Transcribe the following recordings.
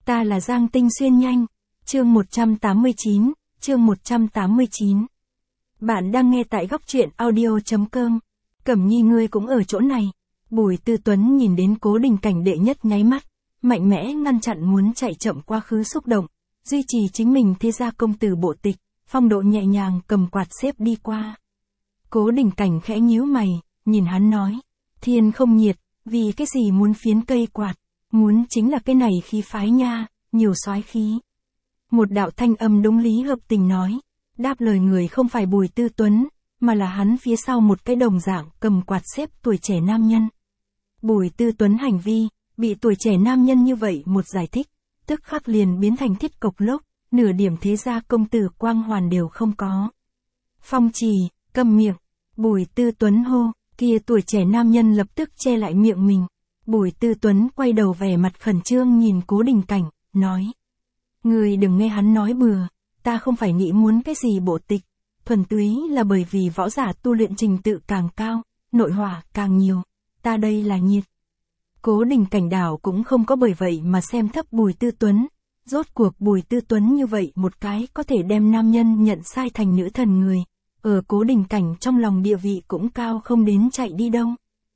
Ta là Giang Tinh Xuyên nhanh. Chương 189, chương 189. Bạn đang nghe tại góc truyện audio.com. Cẩm Nhi ngươi cũng ở chỗ này. Bùi Tư Tuấn nhìn đến Cố Đình Cảnh đệ nhất nháy mắt, mạnh mẽ ngăn chặn muốn chạy chậm quá khứ xúc động, duy trì chính mình thế gia công tử bộ tịch, phong độ nhẹ nhàng cầm quạt xếp đi qua. Cố Đình Cảnh khẽ nhíu mày, nhìn hắn nói, thiên không nhiệt, vì cái gì muốn phiến cây quạt, muốn chính là cái này khí phái nha, nhiều soái khí. Một đạo thanh âm đúng lý hợp tình nói, đáp lời người không phải Bùi Tư Tuấn, mà là hắn phía sau một cái đồng dạng cầm quạt xếp tuổi trẻ nam nhân. Bùi Tư Tuấn hành vi, bị tuổi trẻ nam nhân như vậy một giải thích, tức khắc liền biến thành thiết cộc lốc, nửa điểm thế gia công tử quang hoàn đều không có. Phong Trì, câm miệng, Bùi Tư Tuấn hô, kia tuổi trẻ nam nhân lập tức che lại miệng mình. Bùi Tư Tuấn quay đầu vẻ mặt khẩn trương nhìn Cố Đình Cảnh, nói. Người đừng nghe hắn nói bừa, ta không phải nghĩ muốn cái gì bộ tịch, thuần túy là bởi vì võ giả tu luyện trình tự càng cao, nội hỏa càng nhiều, ta đây là nhiệt. Cố Đình Cảnh đảo cũng không có bởi vậy mà xem thấp Bùi Tư Tuấn, rốt cuộc Bùi Tư Tuấn như vậy một cái có thể đem nam nhân nhận sai thành nữ thần người, ở Cố Đình Cảnh trong lòng địa vị cũng cao không đến chạy đi đâu.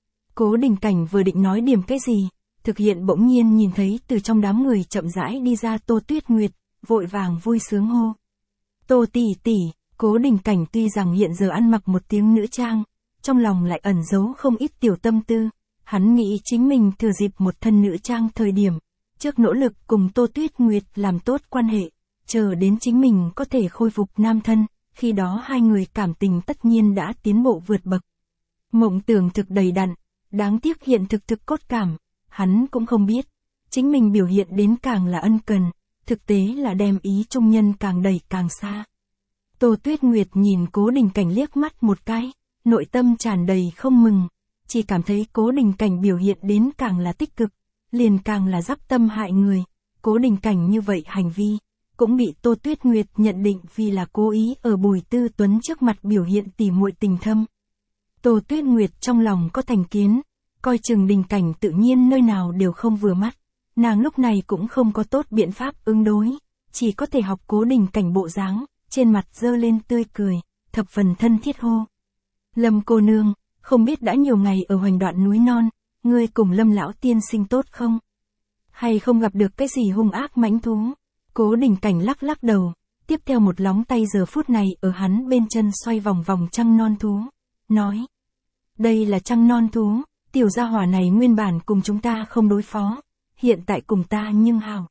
Cố Đình Cảnh vừa định nói điểm cái gì, thực hiện bỗng nhiên nhìn thấy từ trong đám người chậm rãi đi ra Tô Tuyết Nguyệt, vội vàng vui sướng hô. Tô tỷ tỷ. Cố Đình Cảnh tuy rằng hiện giờ ăn mặc một tiếng nữ trang, trong lòng lại ẩn giấu không ít tiểu tâm tư, hắn nghĩ chính mình thừa dịp một thân nữ trang thời điểm, trước nỗ lực cùng Tô Tuyết Nguyệt làm tốt quan hệ, chờ đến chính mình có thể khôi phục nam thân, khi đó hai người cảm tình tất nhiên đã tiến bộ vượt bậc. Mộng tưởng thực đầy đặn, đáng tiếc hiện thực cốt cảm, hắn cũng không biết, chính mình biểu hiện đến càng là ân cần, thực tế là đem ý trung nhân càng đẩy càng xa. Tô Tuyết Nguyệt nhìn Cố Đình Cảnh liếc mắt một cái, nội tâm tràn đầy không mừng, chỉ cảm thấy Cố Đình Cảnh biểu hiện đến càng là tích cực, liền càng là dắp tâm hại người. Cố Đình Cảnh như vậy hành vi, cũng bị Tô Tuyết Nguyệt nhận định vì là cố ý ở Bùi Tư Tuấn trước mặt biểu hiện tỉ muội tình thâm. Tô Tuyết Nguyệt trong lòng có thành kiến, coi chừng Đình Cảnh tự nhiên nơi nào đều không vừa mắt, nàng lúc này cũng không có tốt biện pháp ứng đối, chỉ có thể học Cố Đình Cảnh bộ dáng. Trên mặt dơ lên tươi cười, thập phần thân thiết hô. Lâm cô nương, không biết đã nhiều ngày ở hoành đoạn núi non, ngươi cùng Lâm lão tiên sinh tốt không? Hay không gặp được cái gì hung ác mãnh thú? Cố Đình Cảnh lắc lắc đầu, tiếp theo một lóng tay giờ phút này ở hắn bên chân xoay vòng vòng trăng non thú, nói. Đây là trăng non thú, tiểu gia hỏa này nguyên bản cùng chúng ta không đối phó, hiện tại cùng ta nhưng hào.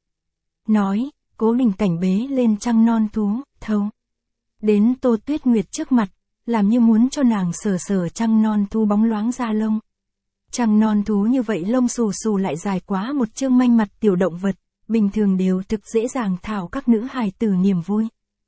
Nói, Cố Đình Cảnh bế lên trăng non thú, thâu. Đến Tô Tuyết Nguyệt trước mặt, làm như muốn cho nàng sờ trăng non thú bóng loáng da lông. Trăng non thú như vậy lông xù xù lại dài quá một chương manh mặt tiểu động vật, bình thường đều thực dễ dàng thảo các nữ hài tử niềm vui.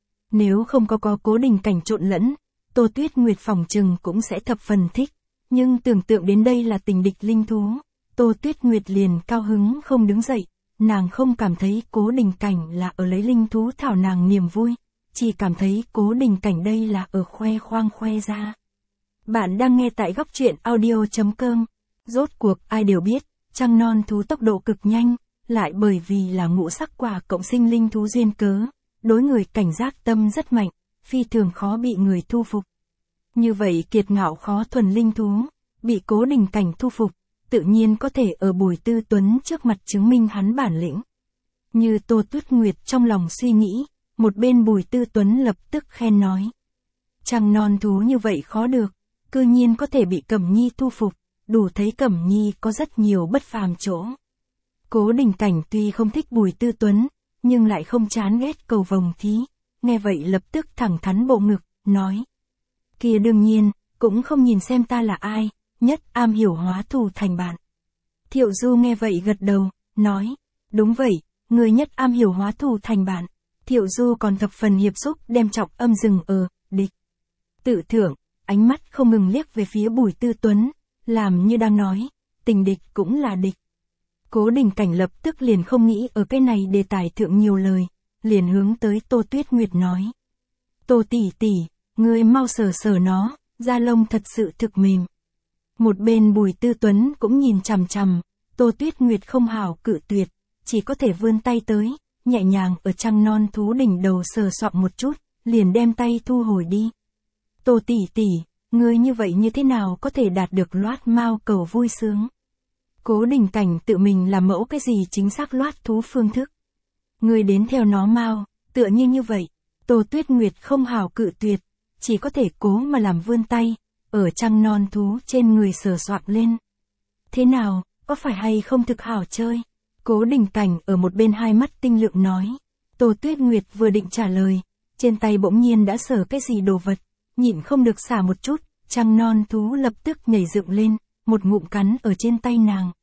Nếu không có Cố Đình Cảnh trộn lẫn, Tô Tuyết Nguyệt phòng trừng cũng sẽ thập phần thích, nhưng tưởng tượng đến đây là tình địch linh thú, Tô Tuyết Nguyệt liền cao hứng không đứng dậy. Nàng không cảm thấy Cố Đình Cảnh là ở lấy linh thú thảo nàng niềm vui, chỉ cảm thấy Cố Đình Cảnh đây là ở khoe khoang khoe ra. Bạn đang nghe tại góc truyện audio.com. Rốt cuộc ai đều biết, trăng non thú tốc độ cực nhanh, lại bởi vì là ngũ sắc quả cộng sinh linh thú duyên cớ, đối người cảnh giác tâm rất mạnh, phi thường khó bị người thu phục. Như vậy kiệt ngạo khó thuần linh thú, bị Cố Đình Cảnh thu phục, tự nhiên có thể ở Bùi Tư Tuấn trước mặt chứng minh hắn bản lĩnh. Như Tô Tuyết Nguyệt trong lòng suy nghĩ, một bên Bùi Tư Tuấn lập tức khen nói. Trăng non thú như vậy khó được, cư nhiên có thể bị Cẩm Nhi thu phục, đủ thấy Cẩm Nhi có rất nhiều bất phàm chỗ. Cố Đình Cảnh tuy không thích Bùi Tư Tuấn, nhưng lại không chán ghét cầu vồng thí, nghe vậy lập tức thẳng thắn bộ ngực, nói. Kia đương nhiên, cũng không nhìn xem ta là ai, nhất am hiểu hóa thù thành bạn. Thiệu Du nghe vậy gật đầu, nói, đúng vậy, người nhất am hiểu hóa thù thành bạn. Thiệu Du còn thập phần hiệp xúc đem trọng âm dừng ở, địch. Tự thưởng, ánh mắt không ngừng liếc về phía Bùi Tư Tuấn, làm như đang nói, tình địch cũng là địch. Cố Đình Cảnh lập tức liền không nghĩ ở cái này đề tài thượng nhiều lời, liền hướng tới Tô Tuyết Nguyệt nói. Tô tỷ tỷ, ngươi mau sờ nó, da lông thật sự thực mềm. Một bên Bùi Tư Tuấn cũng nhìn chằm chằm, Tô Tuyết Nguyệt không hảo cự tuyệt, chỉ có thể vươn tay tới, nhẹ nhàng ở trăng non thú đỉnh đầu sờ soạng một chút, liền đem tay thu hồi đi. Tô tỷ tỷ, ngươi như vậy như thế nào có thể đạt được loát mao cầu vui sướng? Cố Đình Cảnh tự mình làm mẫu cái gì chính xác loát thú phương thức. Ngươi đến theo nó mau, tựa như vậy. Tô Tuyết Nguyệt không hào cự tuyệt, chỉ có thể cố mà làm vươn tay, ở trăng non thú trên người sờ soạng lên. Thế nào, có phải hay không thực hảo chơi? Cố Đình Cảnh ở một bên hai mắt tinh lượng nói. Tô Tuyết Nguyệt vừa định trả lời, trên tay bỗng nhiên đã sờ cái gì đồ vật, nhịn không được xả một chút, trăng non thú lập tức nhảy dựng lên, một ngụm cắn ở trên tay nàng.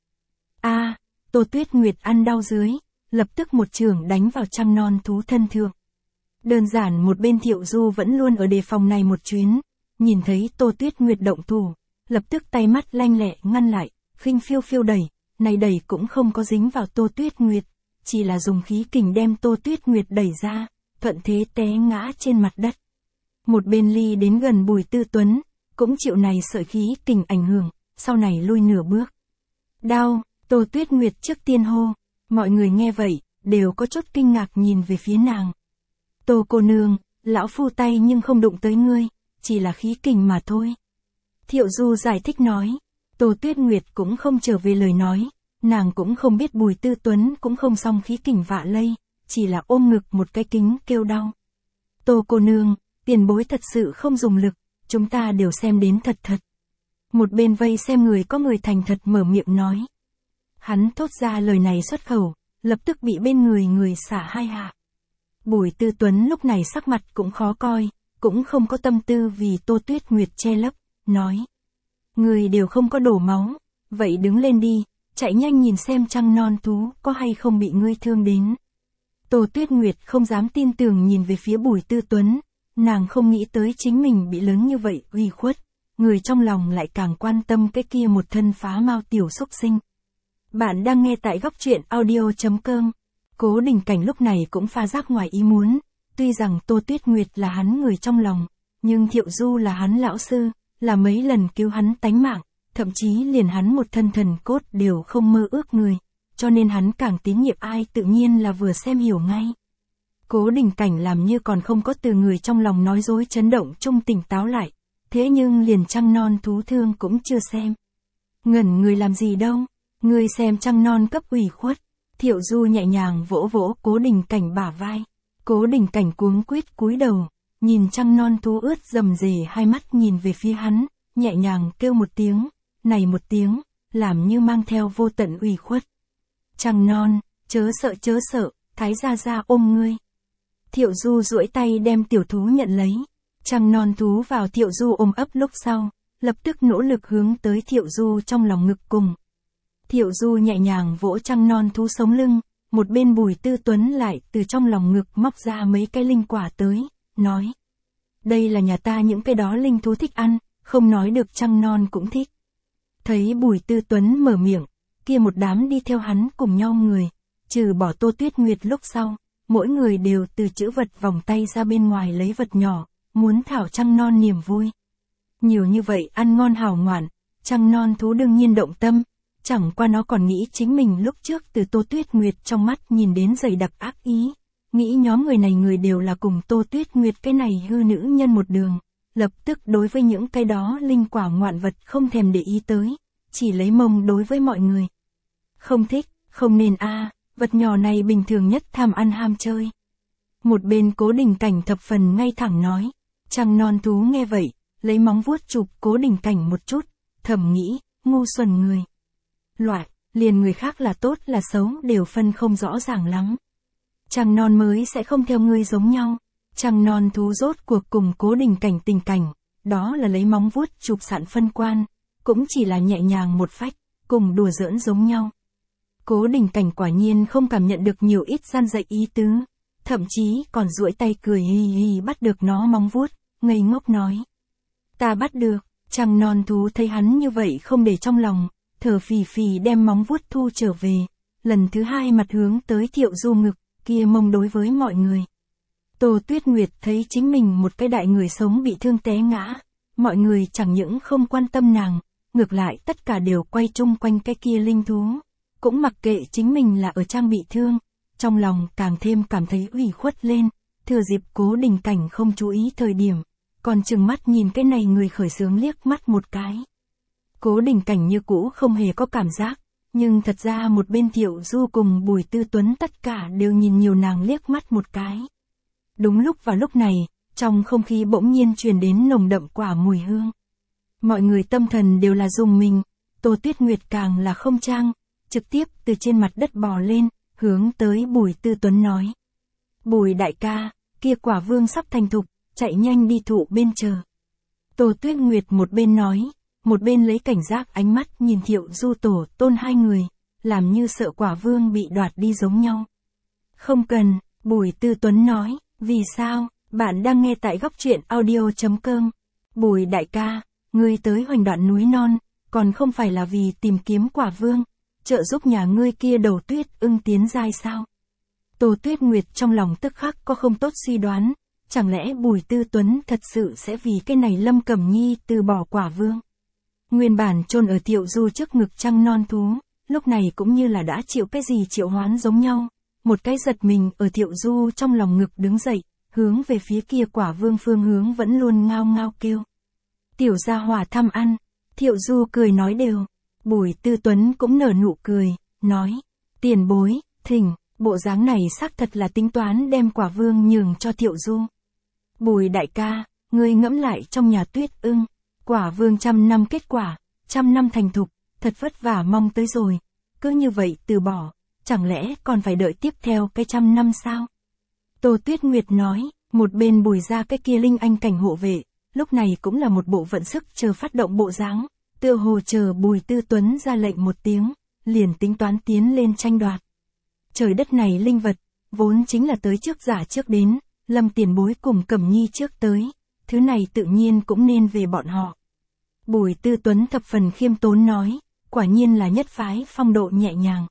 Tô Tuyết Nguyệt ăn đau dưới, lập tức một chưởng đánh vào trăng non thú thân thượng. Đơn giản một bên Thiệu Du vẫn luôn ở đề phòng này một chuyến, nhìn thấy Tô Tuyết Nguyệt động thủ, lập tức tay mắt lanh lẹ ngăn lại, khinh phiêu phiêu đẩy, này đẩy cũng không có dính vào Tô Tuyết Nguyệt, chỉ là dùng khí kình đem Tô Tuyết Nguyệt đẩy ra, thuận thế té ngã trên mặt đất. Một bên ly đến gần Bùi Tư Tuấn, cũng chịu này sợi khí kình ảnh hưởng, sau này lui nửa bước. Đau, Tô Tuyết Nguyệt trước tiên hô, mọi người nghe vậy, đều có chút kinh ngạc nhìn về phía nàng. Tô cô nương, lão phu tay nhưng không đụng tới ngươi, chỉ là khí kình mà thôi. Thiệu Du giải thích nói, Tô Tuyết Nguyệt cũng không trở về lời nói, nàng cũng không biết Bùi Tư Tuấn cũng không xong khí kình vạ lây, chỉ là ôm ngực một cái kính kêu đau. Tô cô nương, tiền bối thật sự không dùng lực, chúng ta đều xem đến thật thật. Một bên vây xem người có người thành thật mở miệng nói. Hắn thốt ra lời này xuất khẩu, lập tức bị bên người xả hai hạ. Bùi Tư Tuấn lúc này sắc mặt cũng khó coi, cũng không có tâm tư vì Tô Tuyết Nguyệt che lấp, nói. Người đều không có đổ máu, vậy đứng lên đi, chạy nhanh nhìn xem trăng non thú có hay không bị ngươi thương đến. Tô Tuyết Nguyệt không dám tin tưởng nhìn về phía Bùi Tư Tuấn, nàng không nghĩ tới chính mình bị lớn như vậy uy khuất, người trong lòng lại càng quan tâm cái kia một thân phá mao tiểu xúc sinh. Bạn đang nghe tại góc truyện audio.com. Cố Đình Cảnh lúc này cũng pha giác ngoài ý muốn, tuy rằng Tô Tuyết Nguyệt là hắn người trong lòng, nhưng Thiệu Du là hắn lão sư, là mấy lần cứu hắn tánh mạng, thậm chí liền hắn một thân thần cốt đều không mơ ước người, cho nên hắn càng tín nhiệm ai tự nhiên là vừa xem hiểu ngay. Cố Đình Cảnh làm như còn không có từ người trong lòng nói dối chấn động trung tỉnh táo lại, thế nhưng liền trăng non thú thương cũng chưa xem. Ngẩn người làm gì đâu, người xem trăng non cấp ủy khuất. Thiệu Du nhẹ nhàng vỗ vỗ Cố Đình Cảnh bả vai. Cố Đình Cảnh cuống quýt cúi đầu, nhìn trăng non thú ướt rầm rề hai mắt nhìn về phía hắn, nhẹ nhàng kêu một tiếng, này một tiếng, làm như mang theo vô tận ủy khuất. Trăng non, chớ sợ, Thái gia gia ôm ngươi. Thiệu Du duỗi tay đem tiểu thú nhận lấy. Trăng non thú vào Thiệu Du ôm ấp lúc sau, lập tức nỗ lực hướng tới Thiệu Du trong lòng ngực cùng. Thiệu Du nhẹ nhàng vỗ trăng non thú sống lưng, một bên Bùi Tư Tuấn lại từ trong lòng ngực móc ra mấy cái linh quả tới, nói. Đây là nhà ta những cái đó linh thú thích ăn, không nói được trăng non cũng thích. Thấy Bùi Tư Tuấn mở miệng, kia một đám đi theo hắn cùng nhau người, trừ bỏ Tô Tuyết Nguyệt lúc sau, mỗi người đều từ chữ vật vòng tay ra bên ngoài lấy vật nhỏ, muốn thảo trăng non niềm vui. Nhiều như vậy ăn ngon hảo ngoạn, trăng non thú đương nhiên động tâm. Chẳng qua nó còn nghĩ chính mình lúc trước từ Tô Tuyết Nguyệt trong mắt nhìn đến dày đặc ác ý, nghĩ nhóm người này người đều là cùng Tô Tuyết Nguyệt cái này hư nữ nhân một đường, lập tức đối với những cái đó linh quả ngoạn vật không thèm để ý tới, chỉ lấy mông đối với mọi người. Không thích, không nên vật nhỏ này bình thường nhất tham ăn ham chơi. Một bên Cố Đình Cảnh thập phần ngay thẳng nói, trăng non thú nghe vậy, lấy móng vuốt chụp Cố Đình Cảnh một chút, thầm nghĩ, ngu xuẩn người. Liền người khác là tốt là xấu đều phân không rõ ràng lắm. Trăng non mới sẽ không theo ngươi giống nhau. Trăng non thú rốt cuộc cùng Cố Đình Cảnh tình cảnh, đó là lấy móng vuốt chụp sạn phân quan, cũng chỉ là nhẹ nhàng một phách, cùng đùa giỡn giống nhau. Cố Đình Cảnh quả nhiên không cảm nhận được nhiều ít gian dạy ý tứ, thậm chí còn duỗi tay cười hì hì bắt được nó móng vuốt, ngây ngốc nói. Ta bắt được. Trăng non thú thấy hắn như vậy không để trong lòng, thở phì phì đem móng vuốt thu trở về, lần thứ hai mặt hướng tới Thiệu Du ngực, kia mông đối với mọi người. Tô Tuyết Nguyệt thấy chính mình một cái đại người sống bị thương té ngã, mọi người chẳng những không quan tâm nàng, ngược lại tất cả đều quay chung quanh cái kia linh thú, cũng mặc kệ chính mình là ở trang bị thương, trong lòng càng thêm cảm thấy ủy khuất lên, thừa dịp Cố Đình Cảnh không chú ý thời điểm, còn trừng mắt nhìn cái này người khởi xướng liếc mắt một cái. Cố Đình Cảnh như cũ không hề có cảm giác, nhưng thật ra một bên Thiệu Du cùng Bùi Tư Tuấn tất cả đều nhìn nhiều nàng liếc mắt một cái. Đúng vào lúc này, trong không khí bỗng nhiên truyền đến nồng đậm quả mùi hương. Mọi người tâm thần đều là rùng mình, Tô Tuyết Nguyệt càng là không trang, trực tiếp từ trên mặt đất bò lên, hướng tới Bùi Tư Tuấn nói. Bùi đại ca, kia quả vương sắp thành thục, chạy nhanh đi thụ bên chờ. Tô Tuyết Nguyệt một bên nói, một bên lấy cảnh giác ánh mắt nhìn Thiệu Du tổ Tôn hai người, làm như sợ quả vương bị đoạt đi giống nhau. Không cần, Bùi Tư Tuấn nói, vì sao, bạn đang nghe tại góc truyện audio.com. Bùi đại ca, ngươi tới Hoành Đoạn núi non, còn không phải là vì tìm kiếm quả vương, trợ giúp nhà ngươi kia đầu Tuyết Ưng tiến giai sao? Tô Tuyết Nguyệt trong lòng tức khắc có không tốt suy đoán, chẳng lẽ Bùi Tư Tuấn thật sự sẽ vì cái này Lâm Cẩm Nhi từ bỏ quả vương? Nguyên bản chôn ở Thiệu Du trước ngực trăng non thú, lúc này cũng như là đã chịu cái gì triệu hoán giống nhau, một cái giật mình ở Thiệu Du trong lòng ngực đứng dậy, hướng về phía kia quả vương phương hướng vẫn luôn ngao ngao kêu. Tiểu gia hỏa thăm ăn, Thiệu Du cười nói đều, Bùi Tư Tuấn cũng nở nụ cười, nói, tiền bối, thỉnh, bộ dáng này xác thật là tính toán đem quả vương nhường cho Thiệu Du. Bùi đại ca, ngươi ngẫm lại trong nhà Tuyết Ưng, quả vương 100 năm kết quả, 100 năm thành thục, thật vất vả mong tới rồi, cứ như vậy từ bỏ, chẳng lẽ còn phải đợi tiếp theo cái 100 năm sao? Tô Tuyết Nguyệt nói, một bên Bùi ra cái kia linh anh cảnh hộ vệ, lúc này cũng là một bộ vận sức chờ phát động bộ dáng, tựa hồ chờ Bùi Tư Tuấn ra lệnh một tiếng, liền tính toán tiến lên tranh đoạt. Trời đất này linh vật, vốn chính là tới trước giả trước đến, Lâm tiền bối cùng Cẩm Nhi trước tới, thứ này tự nhiên cũng nên về bọn họ. Bùi Tư Tuấn thập phần khiêm tốn nói, quả nhiên là nhất phái phong độ nhẹ nhàng.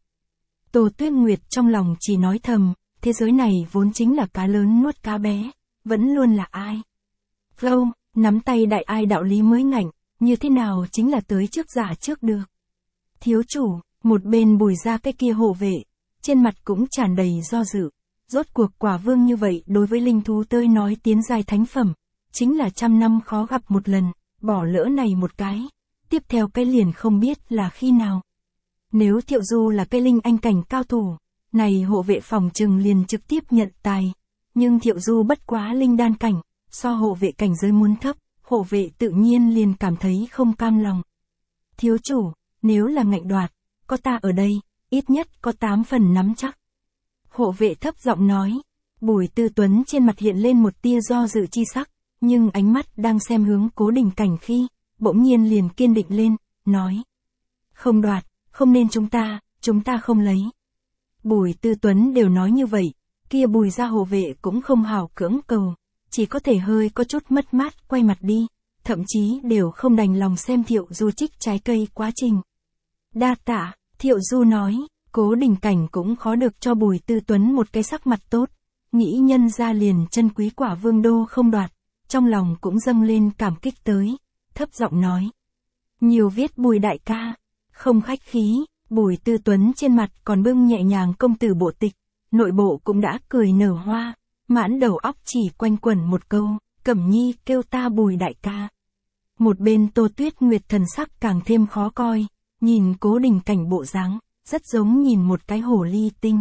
Tô Tuyết Nguyệt trong lòng chỉ nói thầm, thế giới này vốn chính là cá lớn nuốt cá bé, vẫn luôn là ai. Gâu, nắm tay đại ai đạo lý mới ngạnh, như thế nào chính là tới trước giả trước được. Thiếu chủ, một bên Bùi ra cái kia hộ vệ, trên mặt cũng tràn đầy do dự, rốt cuộc quả vương như vậy đối với linh thú tơi nói tiến giai thánh phẩm, chính là 100 năm khó gặp một lần, bỏ lỡ này một cái, tiếp theo cái liền không biết là khi nào. Nếu Thiệu Du là cái linh anh cảnh cao thủ, này hộ vệ phòng trừng liền trực tiếp nhận tài, nhưng Thiệu Du bất quá linh đan cảnh, so hộ vệ cảnh giới muốn thấp, hộ vệ tự nhiên liền cảm thấy không cam lòng. Thiếu chủ, nếu là ngạnh đoạt, có ta ở đây, ít nhất có 8 phần nắm chắc. Hộ vệ thấp giọng nói, Bùi Tư Tuấn trên mặt hiện lên một tia do dự chi sắc, nhưng ánh mắt đang xem hướng Cố Đình Cảnh khi, bỗng nhiên liền kiên định lên, nói. Không đoạt, không nên chúng ta không lấy. Bùi Tư Tuấn đều nói như vậy, kia Bùi ra hộ vệ cũng không hào cưỡng cầu, chỉ có thể hơi có chút mất mát quay mặt đi, thậm chí đều không đành lòng xem Thiệu Du trích trái cây quá trình. Đa tạ, Thiệu Du nói, Cố Đình Cảnh cũng khó được cho Bùi Tư Tuấn một cái sắc mặt tốt, nghĩ nhân ra liền chân quý quả vương đô không đoạt, trong lòng cũng dâng lên cảm kích tới, thấp giọng nói. Nhiều viết Bùi đại ca, không khách khí, Bùi Tư Tuấn trên mặt còn bưng nhẹ nhàng công tử bộ tịch, nội bộ cũng đã cười nở hoa, mãn đầu óc chỉ quanh quẩn một câu, Cẩm Nhi kêu ta Bùi đại ca. Một bên Tô Tuyết Nguyệt thần sắc càng thêm khó coi, nhìn Cố Đình Cảnh bộ dáng, rất giống nhìn một cái hồ ly tinh.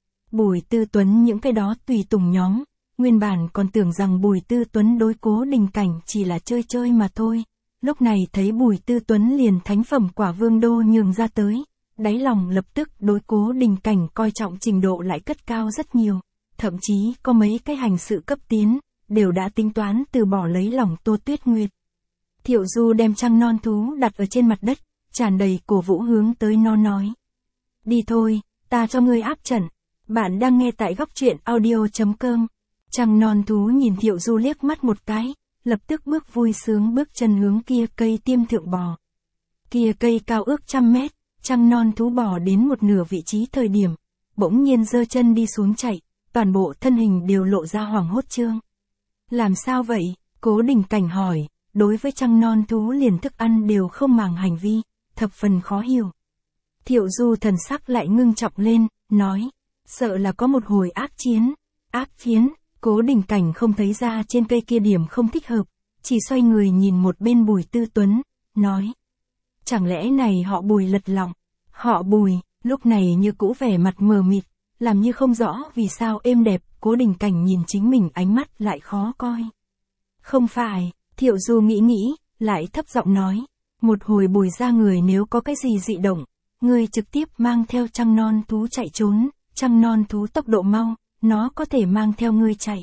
Bùi Tư Tuấn những cái đó tùy tùng nhóm, nguyên bản còn tưởng rằng Bùi Tư Tuấn đối Cố Đình Cảnh chỉ là chơi chơi mà thôi, lúc này thấy Bùi Tư Tuấn liền thánh phẩm quả vương đô nhường ra tới, đáy lòng lập tức đối Cố Đình Cảnh coi trọng trình độ lại cất cao rất nhiều, thậm chí có mấy cái hành sự cấp tiến, đều đã tính toán từ bỏ lấy lòng Tô Tuyết Nguyệt. Thiệu Du đem trăng non thú đặt ở trên mặt đất, tràn đầy cổ vũ hướng tới nó nói. Đi thôi, ta cho ngươi áp trận. Bạn đang nghe tại góc truyện audio.com. Trăng non thú nhìn Thiệu Du liếc mắt một cái, lập tức bước vui sướng bước chân hướng kia cây tiêm thượng bò. Kia cây cao ước 100 mét, trăng non thú bò đến một nửa vị trí thời điểm, bỗng nhiên giơ chân đi xuống chạy, toàn bộ thân hình đều lộ ra hoảng hốt trương. Làm sao vậy? Cố Đình Cảnh hỏi, đối với trăng non thú liền thức ăn đều không màng hành vi, thập phần khó hiểu. Thiệu Du thần sắc lại ngưng trọng lên, nói, sợ là có một hồi ác chiến. Ác chiến, Cố Đình Cảnh không thấy ra trên cây kia điểm không thích hợp, chỉ xoay người nhìn một bên Bùi Tư Tuấn, nói. Chẳng lẽ này họ Bùi lật lọng? Họ Bùi, lúc này như cũ vẻ mặt mờ mịt, làm như không rõ vì sao êm đẹp, Cố Đình Cảnh nhìn chính mình ánh mắt lại khó coi. Không phải, Thiệu Du nghĩ, lại thấp giọng nói, một hồi Bùi ra người nếu có cái gì dị động, người trực tiếp mang theo trăng non thú chạy trốn, trăng non thú tốc độ mau, nó có thể mang theo ngươi chạy.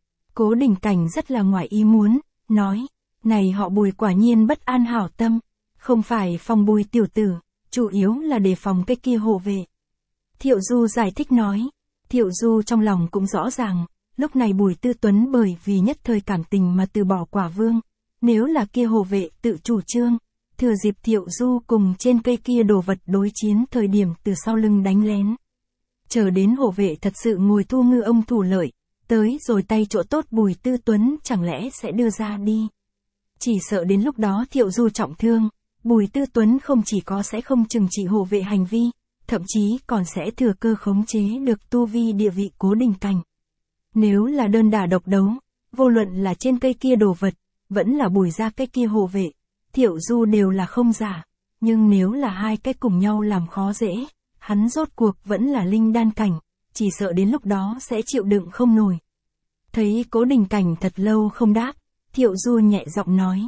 Cố Đình Cảnh rất là ngoài ý muốn, nói, này họ Bùi quả nhiên bất an hảo tâm, không phải phòng Bùi tiểu tử, chủ yếu là đề phòng cái kia hộ vệ. Thiệu Du giải thích nói, Thiệu Du trong lòng cũng rõ ràng, lúc này Bùi Tư Tuấn bởi vì nhất thời cảm tình mà từ bỏ Quả Vương, nếu là kia hộ vệ tự chủ trương, thừa dịp Thiệu Du cùng trên cây kia đồ vật đối chiến thời điểm từ sau lưng đánh lén. Chờ đến hộ vệ thật sự ngồi thu ngư ông thủ lợi, tới rồi tay chỗ tốt Bùi Tư Tuấn chẳng lẽ sẽ đưa ra đi. Chỉ sợ đến lúc đó Thiệu Du trọng thương, Bùi Tư Tuấn không chỉ có sẽ không trừng trị hộ vệ hành vi, thậm chí còn sẽ thừa cơ khống chế được tu vi địa vị Cố Đình Cảnh. Nếu là đơn đả độc đấu, vô luận là trên cây kia đồ vật, vẫn là Bùi ra cây kia hộ vệ, Thiệu Du đều là không giả, nhưng nếu là hai cái cùng nhau làm khó dễ, hắn rốt cuộc vẫn là linh đan cảnh, chỉ sợ đến lúc đó sẽ chịu đựng không nổi. Thấy Cố Đình Cảnh thật lâu không đáp, Thiệu Du nhẹ giọng nói.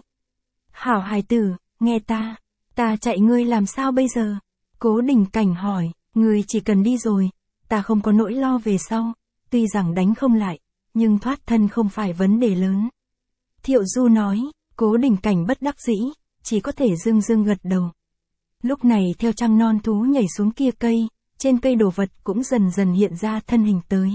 Hảo hài tử, nghe ta chạy ngươi làm sao bây giờ? Cố Đình Cảnh hỏi, ngươi chỉ cần đi rồi, ta không có nỗi lo về sau, tuy rằng đánh không lại, nhưng thoát thân không phải vấn đề lớn. Thiệu Du nói, Cố Đình Cảnh bất đắc dĩ, chỉ có thể dưng gật đầu. Lúc này theo trăng non thú nhảy xuống kia cây, trên cây đồ vật cũng dần dần hiện ra thân hình tới.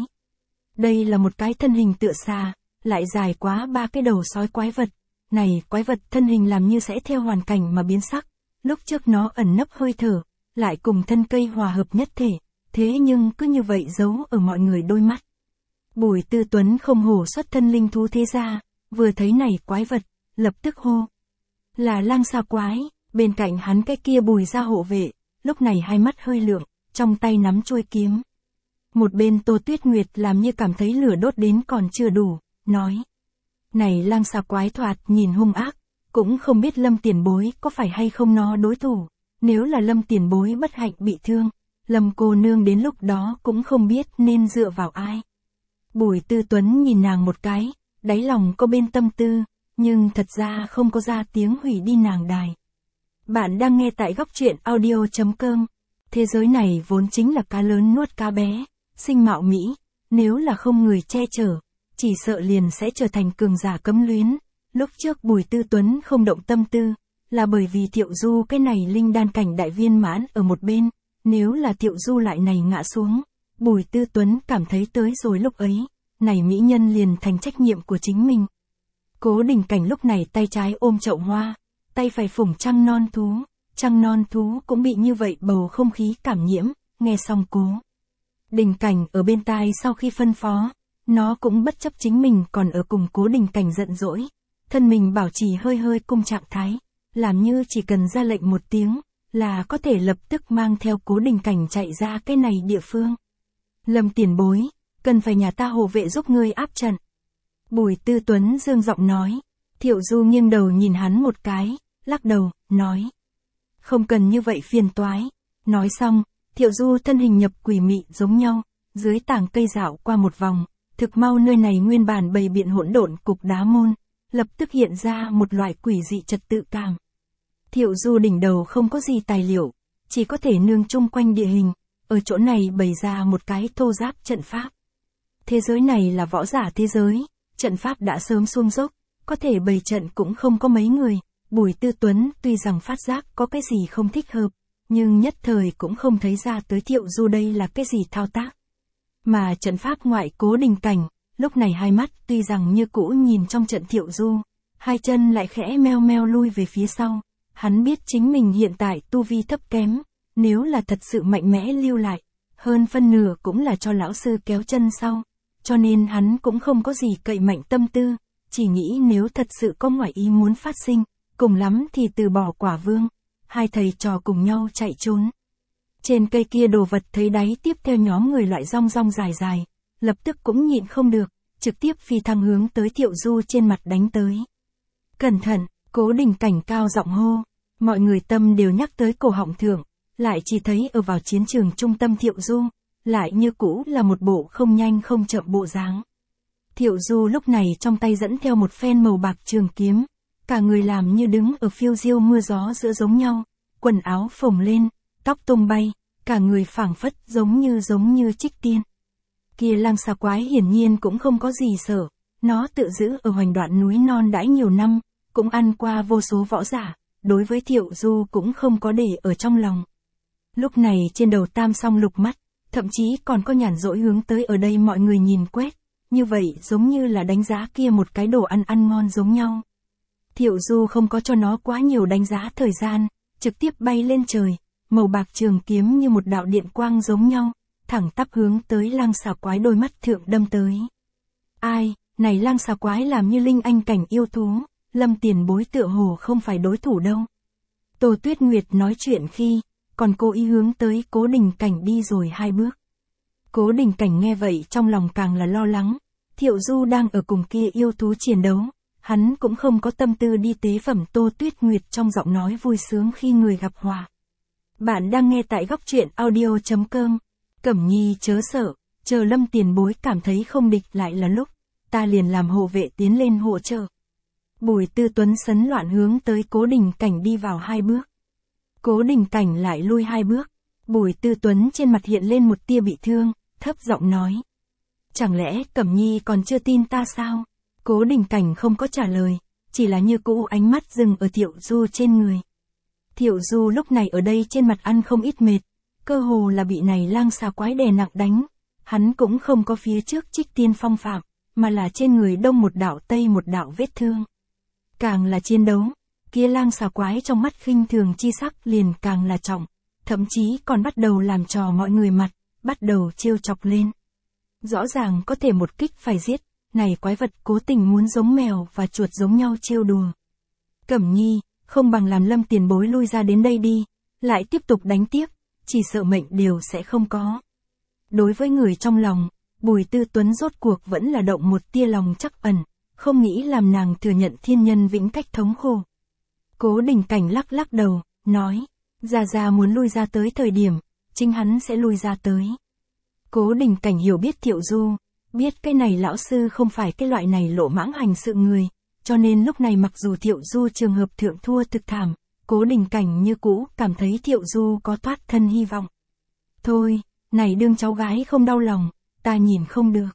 Đây là một cái thân hình tựa xà, lại dài quá ba cái đầu sói quái vật. Này quái vật thân hình làm như sẽ theo hoàn cảnh mà biến sắc, lúc trước nó ẩn nấp hơi thở, lại cùng thân cây hòa hợp nhất thể, thế nhưng cứ như vậy giấu ở mọi người đôi mắt. Bùi Tư Tuấn không hổ xuất thân linh thú thế gia, vừa thấy này quái vật, lập tức hô. Là lang xà quái, bên cạnh hắn cái kia Bùi ra hộ vệ, lúc này hai mắt hơi lượng, trong tay nắm chuôi kiếm. Một bên Tô Tuyết Nguyệt làm như cảm thấy lửa đốt đến còn chưa đủ, nói. Này lang xà quái thoạt nhìn hung ác, cũng không biết Lâm tiền bối có phải hay không nó đối thủ, nếu là Lâm tiền bối bất hạnh bị thương, Lâm cô nương đến lúc đó cũng không biết nên dựa vào ai. Bùi Tư Tuấn nhìn nàng một cái, đáy lòng có bên tâm tư, nhưng thật ra không có ra tiếng hủy đi nàng đài. Bạn đang nghe tại góc truyện audio.com. Thế giới này vốn chính là cá lớn nuốt cá bé, sinh mạo Mỹ, nếu là không người che chở, chỉ sợ liền sẽ trở thành cường giả cấm luyến. Lúc trước Bùi Tư Tuấn không động tâm tư, là bởi vì Thiệu Du cái này linh đan cảnh đại viên mãn ở một bên, nếu là Thiệu Du lại này ngã xuống, Bùi Tư Tuấn cảm thấy tới rồi lúc ấy, này mỹ nhân liền thành trách nhiệm của chính mình. Cố Đình Cảnh lúc này tay trái ôm chậu hoa, tay phải phủng trăng non thú cũng bị như vậy bầu không khí cảm nhiễm, nghe xong Cố Đình Cảnh ở bên tai sau khi phân phó, nó cũng bất chấp chính mình còn ở cùng Cố Đình Cảnh giận dỗi, thân mình bảo trì hơi cung trạng thái, làm như chỉ cần ra lệnh một tiếng, là có thể lập tức mang theo Cố Đình Cảnh chạy ra cái này địa phương. Lâm tiền bối, cần phải nhà ta hộ vệ giúp ngươi áp trận. Bùi Tư Tuấn dương giọng nói, Thiệu Du nghiêng đầu nhìn hắn một cái, lắc đầu, nói. Không cần như vậy phiền toái. Nói xong, Thiệu Du thân hình nhập quỷ mị giống nhau, dưới tảng cây dạo qua một vòng, thực mau nơi này nguyên bản bày biện hỗn độn cục đá môn, lập tức hiện ra một loại quỷ dị trật tự cảm. Thiệu Du đỉnh đầu không có gì tài liệu, chỉ có thể nương chung quanh địa hình, ở chỗ này bày ra một cái thô giáp trận pháp. Thế giới này là võ giả thế giới, trận pháp đã sớm xuông dốc, có thể bày trận cũng không có mấy người. Bùi Tư Tuấn tuy rằng phát giác có cái gì không thích hợp, nhưng nhất thời cũng không thấy ra tới Thiệu Du đây là cái gì thao tác. Mà trận pháp ngoại Cố Đình Cảnh, lúc này hai mắt tuy rằng như cũ nhìn trong trận Thiệu Du, hai chân lại khẽ meo lui về phía sau. Hắn biết chính mình hiện tại tu vi thấp kém, nếu là thật sự mạnh mẽ lưu lại, hơn phân nửa cũng là cho lão sư kéo chân sau, cho nên hắn cũng không có gì cậy mạnh tâm tư, chỉ nghĩ nếu thật sự có ngoại ý muốn phát sinh, cùng lắm thì từ bỏ Quả Vương, hai thầy trò cùng nhau chạy trốn. Trên cây kia đồ vật thấy đáy tiếp theo nhóm người loại rong rong dài dài, lập tức cũng nhịn không được, trực tiếp phi thăng hướng tới Thiệu Du trên mặt đánh tới. Cẩn thận, Cố Đình Cảnh cao giọng hô, mọi người tâm đều nhắc tới cổ họng thượng, lại chỉ thấy ở vào chiến trường trung tâm Thiệu Du, lại như cũ là một bộ không nhanh không chậm bộ dáng. Thiệu Du lúc này trong tay dẫn theo một phen màu bạc trường kiếm, cả người làm như đứng ở phiêu diêu mưa gió giữa giống nhau, quần áo phồng lên, tóc tung bay, cả người phảng phất giống như trích tiên. Kia lang xà quái hiển nhiên cũng không có gì sợ, nó tự giữ ở hoành đoạn núi non đãi nhiều năm, cũng ăn qua vô số võ giả, đối với Thiệu Du cũng không có để ở trong lòng. Lúc này trên đầu tam song lục mắt, thậm chí còn có nhàn rỗi hướng tới ở đây mọi người nhìn quét, như vậy giống như là đánh giá kia một cái đồ ăn ngon giống nhau. Thiệu Du không có cho nó quá nhiều đánh giá thời gian, trực tiếp bay lên trời, màu bạc trường kiếm như một đạo điện quang giống nhau, thẳng tắp hướng tới lang xà quái đôi mắt thượng đâm tới. Ai, này lang xà quái làm như linh anh cảnh yêu thú, Lâm tiền bối tựa hồ không phải đối thủ đâu. Tô Tuyết Nguyệt nói chuyện khi, còn cố ý hướng tới Cố Đình Cảnh đi rồi 2 bước. Cố Đình Cảnh nghe vậy trong lòng càng là lo lắng, Thiệu Du đang ở cùng kia yêu thú chiến đấu, hắn cũng không có tâm tư đi tế phẩm. Tô Tuyết Nguyệt trong giọng nói vui sướng khi người gặp hòa. Bạn đang nghe tại góc truyện audio.com. Cẩm Nhi chớ sợ, chờ Lâm tiền bối cảm thấy không địch lại là lúc, ta liền làm hộ vệ tiến lên hỗ trợ. Bùi Tư Tuấn sấn loạn hướng tới Cố Đình Cảnh đi vào 2 bước. Cố Đình Cảnh lại lui 2 bước, Bùi Tư Tuấn trên mặt hiện lên một tia bị thương, thấp giọng nói. Chẳng lẽ Cẩm Nhi còn chưa tin ta sao? Cố Đình Cảnh không có trả lời, chỉ là như cũ ánh mắt dừng ở Thiệu Du trên người. Thiệu Du lúc này ở đây trên mặt ăn không ít mệt, cơ hồ là bị này lang xà quái đè nặng đánh, hắn cũng không có phía trước trích tiên phong phạm, mà là trên người đông một đạo tây một đạo vết thương. Càng là chiến đấu, kia lang xà quái trong mắt khinh thường chi sắc liền càng là trọng, thậm chí còn bắt đầu làm trò mọi người mặt, bắt đầu trêu chọc lên. Rõ ràng có thể một kích phải giết, này quái vật cố tình muốn giống mèo và chuột giống nhau trêu đùa. Cẩm Nhi, không bằng làm Lâm tiền bối lui ra đến đây đi, lại tiếp tục đánh tiếp, chỉ sợ mệnh đều sẽ không có. Đối với người trong lòng, Bùi Tư Tuấn rốt cuộc vẫn là động một tia lòng trắc ẩn, không nghĩ làm nàng thừa nhận thiên nhân vĩnh cách thống khổ. Cố Đình Cảnh lắc lắc đầu, nói, Gia muốn lui ra tới thời điểm, chính hắn sẽ lui ra tới. Cố Đình Cảnh hiểu biết Thiệu Du, biết cái này lão sư không phải cái loại này lộ mãng hành sự người, cho nên lúc này mặc dù Thiệu Du trường hợp thượng thua thực thảm, Cố Đình Cảnh như cũ cảm thấy Thiệu Du có thoát thân hy vọng. Thôi, này đương cháu gái không đau lòng, ta nhìn không được.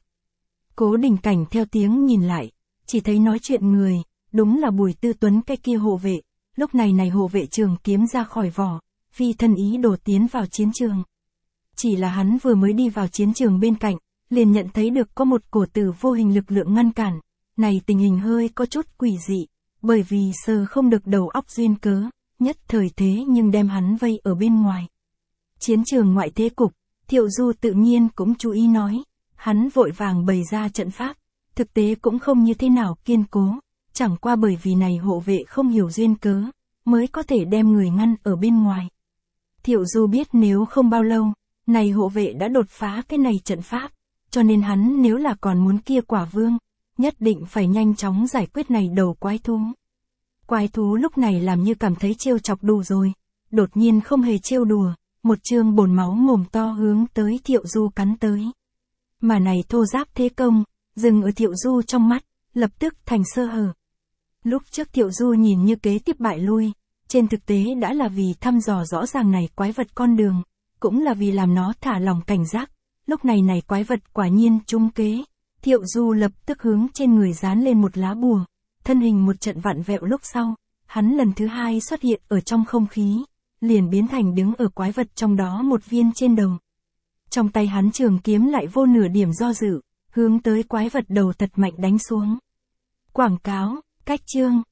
Cố Đình Cảnh theo tiếng nhìn lại, chỉ thấy nói chuyện người, đúng là Bùi Tư Tuấn cái kia hộ vệ, lúc này hộ vệ trường kiếm ra khỏi vỏ, phi thân ý đồ tiến vào chiến trường. Chỉ là hắn vừa mới đi vào chiến trường bên cạnh, liền nhận thấy được có một cổ tử vô hình lực lượng ngăn cản, này tình hình hơi có chút quỷ dị, bởi vì sờ không được đầu óc duyên cớ, nhất thời thế nhưng đem hắn vây ở bên ngoài. Chiến trường ngoại thế cục, Thiệu Du tự nhiên cũng chú ý nói, hắn vội vàng bày ra trận pháp, thực tế cũng không như thế nào kiên cố, chẳng qua bởi vì này hộ vệ không hiểu duyên cớ, mới có thể đem người ngăn ở bên ngoài. Thiệu Du biết nếu không bao lâu, này hộ vệ đã đột phá cái này trận pháp, cho nên hắn nếu là còn muốn kia quả vương, nhất định phải nhanh chóng giải quyết này đầu quái thú. Quái thú lúc này làm như cảm thấy trêu chọc đủ rồi, đột nhiên không hề trêu đùa, một trương bồn máu mồm to hướng tới Thiệu Du cắn tới. Mà này thô giáp thế công, dừng ở Thiệu Du trong mắt, lập tức thành sơ hở. Lúc trước Thiệu Du nhìn như kế tiếp bại lui, trên thực tế đã là vì thăm dò rõ ràng này quái vật con đường, cũng là vì làm nó thả lòng cảnh giác, lúc này này quái vật quả nhiên trúng kế. Thiệu Du lập tức hướng trên người dán lên một lá bùa, thân hình một trận vặn vẹo lúc sau, hắn lần thứ 2 xuất hiện ở trong không khí, liền biến thành đứng ở quái vật trong đó một viên trên đầu. Trong tay hắn trường kiếm lại vô nửa điểm do dự, hướng tới quái vật đầu thật mạnh đánh xuống. Quảng cáo, cách chương.